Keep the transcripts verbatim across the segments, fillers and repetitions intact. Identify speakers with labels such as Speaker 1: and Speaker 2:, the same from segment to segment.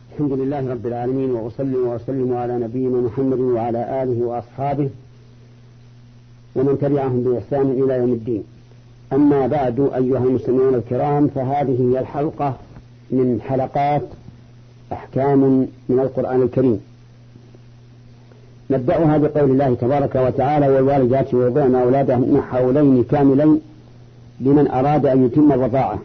Speaker 1: الحمد لله رب العالمين، وأصلي وأسلم على نبينا محمد وعلى آله وأصحابه ومن تبعهم بإحسان إلى يوم الدين. أما بعد، أيها المستمعون الكرام، فهذه هي الحلقة من حلقات أحكام من القرآن الكريم. نبدأها بقول الله تبارك وتعالى: والوالدات يرضعن أولادهن حولين كاملين لمن أراد أن يتم الرضاعة.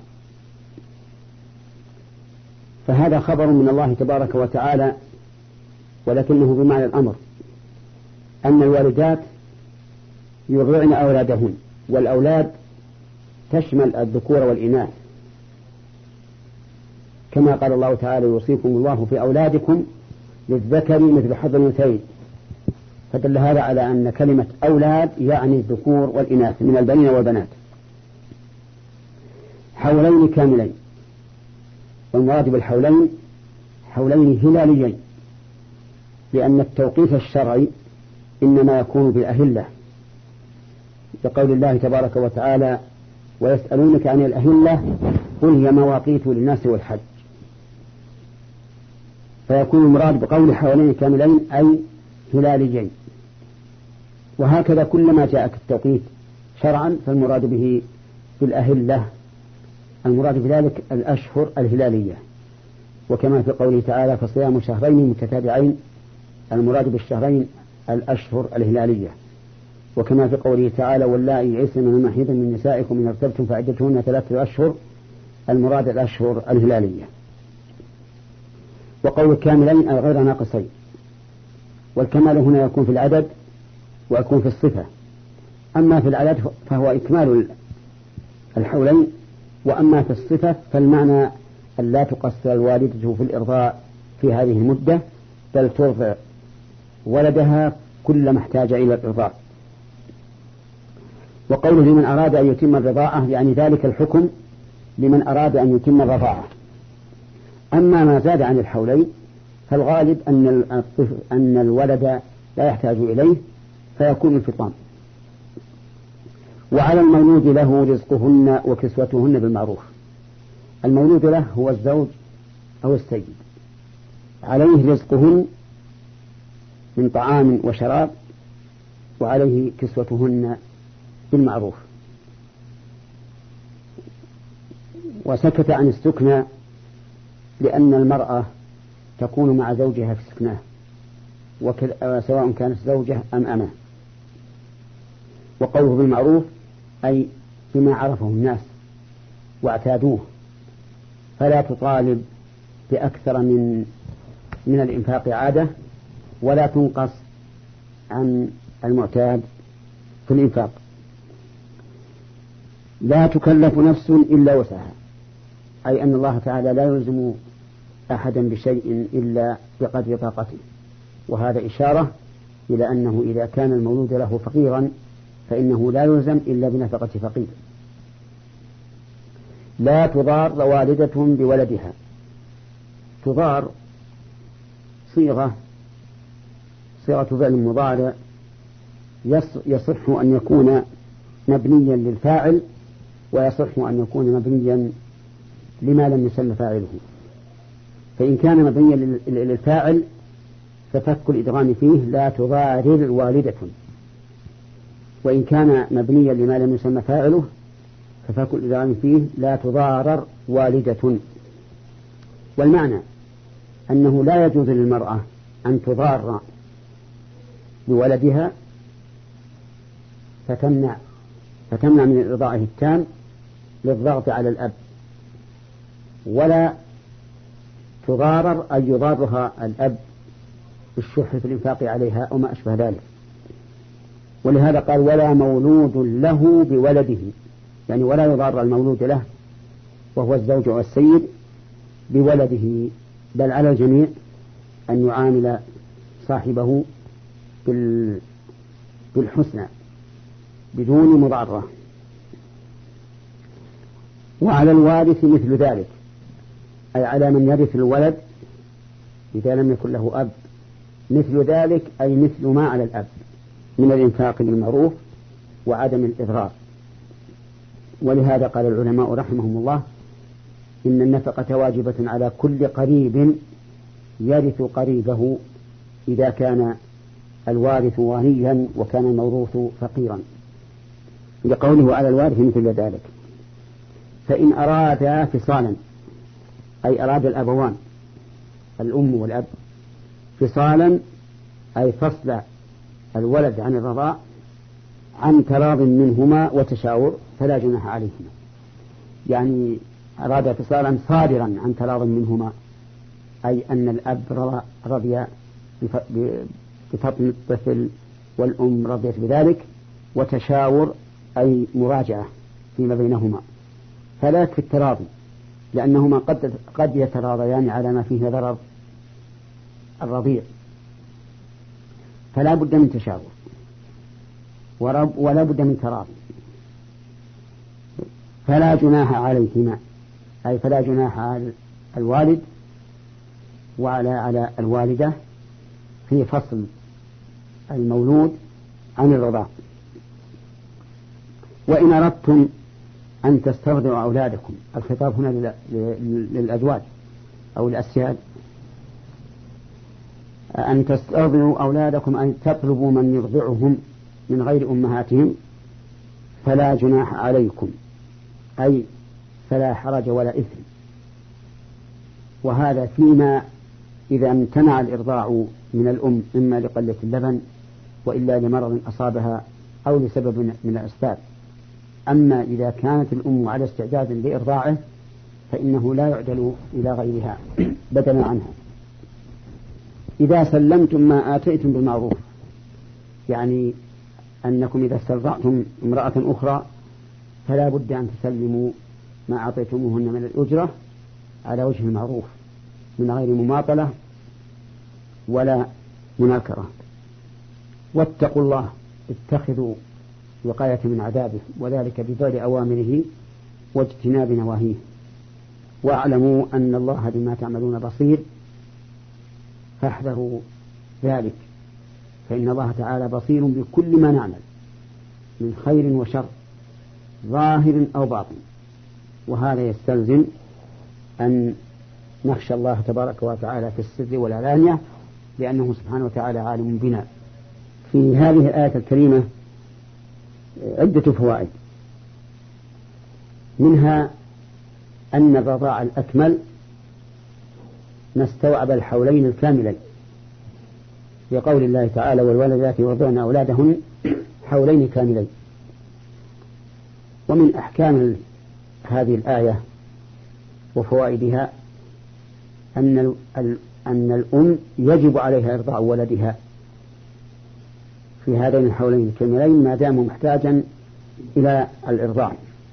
Speaker 1: فهذا خبر من الله تبارك وتعالى، ولكنه بمعنى الأمر، أن الوالدات يرضعن أولادهن، والأولاد تشمل الذكور والإناث، كما قال الله تعالى: يوصيكم الله في أولادكم للذكر مثل حظ الأنثيين. فدل هذا على أن كلمة أولاد يعني الذكور والإناث من البنين والبنات. حولين كاملين، والمراد بالحولين حولين هلاليين، لأن التوقيت الشرعي إنما يكون بالأهلة، لقول الله تبارك وتعالى: ويسألونك عن الأهلة قل هي مواقيت للناس والحج. فيكون المراد بقول حولين كاملين أي هلاليين. وهكذا كلما جاءك التوقيت شرعا فالمراد به بالأهلة، المراد بذلك الأشهر الهلالية. وكما في قوله تعالى: فصيام شهرين متتابعين، المراد بالشهرين الأشهر الهلالية. وكما في قوله تعالى: واللائي يئسن من المحيض من نسائكم إن ارتبتم فعدتهن ثلاثة أشهر، المراد الأشهر الهلالية. وقول كاملين أي غير ناقصين، والكمال هنا يكون في العدد ويكون في الصفة. أما في العدد فهو إكمال الحولين، وأما في الصفة فالمعنى أن لا تقصر الوالدة في الإرضاء في هذه المدة، بل ترضع ولدها كلما احتاج إلى الإرضاء. وقوله لمن أراد أن يتم الرضاعة يعني ذلك الحكم لمن أراد أن يتم الرضاعة. أما ما زاد عن الحولين فالغالب أن أن الولد لا يحتاج إليه فيكون الفطام. وعلى المولود له رزقهن وكسوتهن بالمعروف. المولود له هو الزوج أو السيد، عليه رزقهن من طعام وشراب، وعليه كسوتهن بالمعروف. وسكت عن السكنى لأن المرأة تكون مع زوجها في سكناه، سواء كانت زوجة أم أمه. وقوله بالمعروف أي بما عرفه الناس واعتادوه، فلا تطالب بأكثر من من الإنفاق عادة، ولا تنقص عن المعتاد في الإنفاق. لا تكلف نفس إلا وسعها، أي أن الله تعالى لا يلزم أحدا بشيء إلا بقدر طاقته. وهذا إشارة إلى أنه إذا كان المولود له فقيرا فإنه لا يلزم إلا بنفقة فقير. لا تضار والدة بولدها. تضار صيغة صيغة فعل مضارع يصح أن يكون مبنيا للفاعل، ويصح أن يكون مبنيا لما لم يسمى فاعله. فإن كان مبنيا للفاعل ففك الإدغام فيه لا تضارر والدة، وإن كان مبنيا لما لم يسمى فاعله ففك الإدغام فيه لا تضارر والدة. والمعنى أنه لا يجوز للمرأة أن تضار بولدها فتمنع فتمنع من الرضاعة التام للضغط على الأب، ولا تضارر أن يضارها الأب بالشح في الإنفاق عليها أو ما أشبه ذلك. ولهذا قال: ولا مولود له بولده، يعني ولا يضار المولود له وهو الزوج والسيد بولده، بل على الجميع أن يعامل صاحبه بالحسنى بدون مضارة. وعلى الوارث مثل ذلك، أي على من يرث الولد إذا لم يكن له أب، مثل ذلك أي مثل ما على الأب من الإنفاق بالمعروف وعدم الإضرار. ولهذا قال العلماء رحمهم الله: إن النفقة واجبة على كل قريب يرث قريبه إذا كان الوارث غنيا وكان الموروث فقيرا، لقوله على الوارث مثل ذلك. فإن أرادا فصالا، أي أراد الأبوان الأم والأب فصالا، أي فصل الولد عن الرضاع عن تراض منهما وتشاور، فلا جناح عليهما. يعني أراد فصالا صادرا عن تراض منهما، أي أن الأب رضي بفطن الطفل والأم رضيت بذلك، وتشاور أي مراجعة فيما بينهما، فلا يكفي التراضي، لأنهما قد قد يتراضيان على ما فيه ضرر الرضيع، فلا بد من تشاور ولا بد من تراضي. فلا جناح عليهما، أي فلا جناح على الوالد وعلى على الوالدة في فصل المولود عن الرضاع. وإن أردتم أن تسترضعوا أولادكم، الخطاب هنا للأزواج أو الأسياد، أن تسترضعوا أولادكم أن تطلبوا من يرضعهم من غير أمهاتهم، فلا جناح عليكم، أي فلا حرج ولا إثم. وهذا فيما إذا امتنع الإرضاع من الأم إما لقلة اللبن وإلا لمرض أصابها أو لسبب من الأسباب. أما إذا كانت الأم على استعداد لإرضاعه فإنه لا يعدل إلى غيرها بدلا عنها. إذا سلمتم ما آتيتم بالمعروف، يعني أنكم إذا استرضعتم امرأة أخرى فلا بد أن تسلموا ما أعطيتموهن من الأجرة على وجه المعروف من غير مماطلة ولا مناكرة. واتقوا الله، اتخذوا وقاية من عذابه، وذلك بفعل أوامره واجتناب نواهيه. واعلموا أن الله بما تعملون بصير، فاحذروا ذلك، فإن الله تعالى بصير بكل ما نعمل من خير وشر ظاهر أو باطن. وهذا يستلزم أن نخشى الله تبارك وتعالى في السر والعلانية، لأنه سبحانه وتعالى عالم بنا. في هذه الآية الكريمة عدة فوائد، منها أن الرضاع الأكمل ما استوعب الحولين الكاملين، لقول الله تعالى: والوالدات يرضعن أولادهن حولين كاملين. ومن أحكام هذه الآية وفوائدها أن أن الأم يجب عليها إرضاع ولدها في هذين الحولين الكاملين ما دام محتاجا إلى الإرضاع.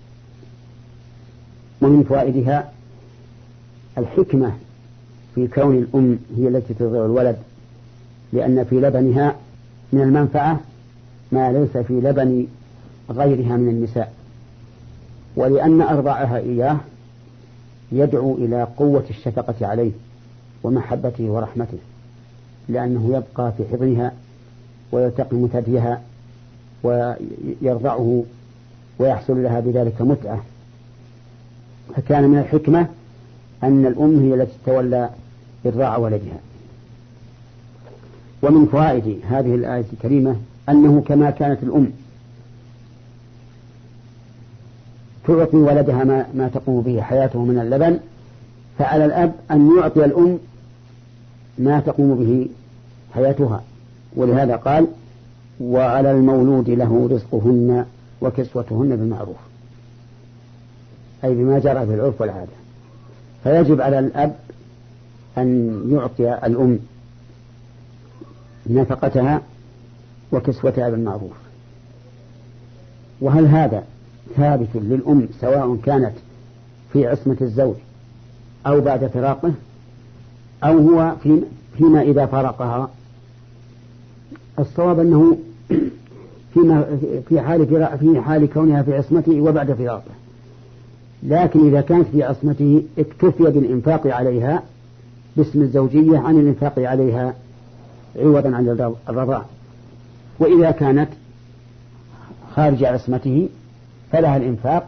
Speaker 1: ومن فوائدها الحكمة في كون الأم هي التي ترضع الولد، لأن في لبنها من المنفعة ما ليس في لبن غيرها من النساء، ولأن أرضاعها إياه يدعو إلى قوة الشفقة عليه ومحبته ورحمته، لأنه يبقى في حضنها ويلتقم ثديها ويرضعه ويحصل لها بذلك متعة. فكان من الحكمة أن الأم هي التي تولى إرضاع ولدها. ومن فوائد هذه الآية الكريمة أنه كما كانت الأم تعطي ولدها ما, ما تقوم به حياته من اللبن، فعلى الأب أن يعطي الأم ما تقوم به حياتها. ولهذا قال: وعلى المولود له رزقهن وكسوتهن بالمعروف، أي بما جرى في العرف والعادة. فيجب على الأب أن يعطي الأم نفقتها وكسوتها بالمعروف. وهل هذا ثابت للأم سواء كانت في عصمة الزوج أو بعد فراقه، أو هو في فيما إذا فارقها؟ الصواب أنه فيما في حال في حال كونها في عصمته وبعد فراقه، لكن إذا كانت في عصمته اكتفي بالإنفاق عليها باسم الزوجية عن الإنفاق عليها عوضا عن الرضاع. وإذا كانت خارج عصمته فلها الإنفاق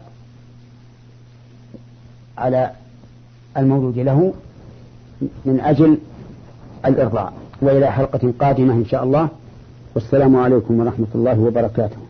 Speaker 1: على المولود له من أجل الإرضاع. وإلى حلقة قادمة إن شاء الله، والسلام عليكم ورحمة الله وبركاته.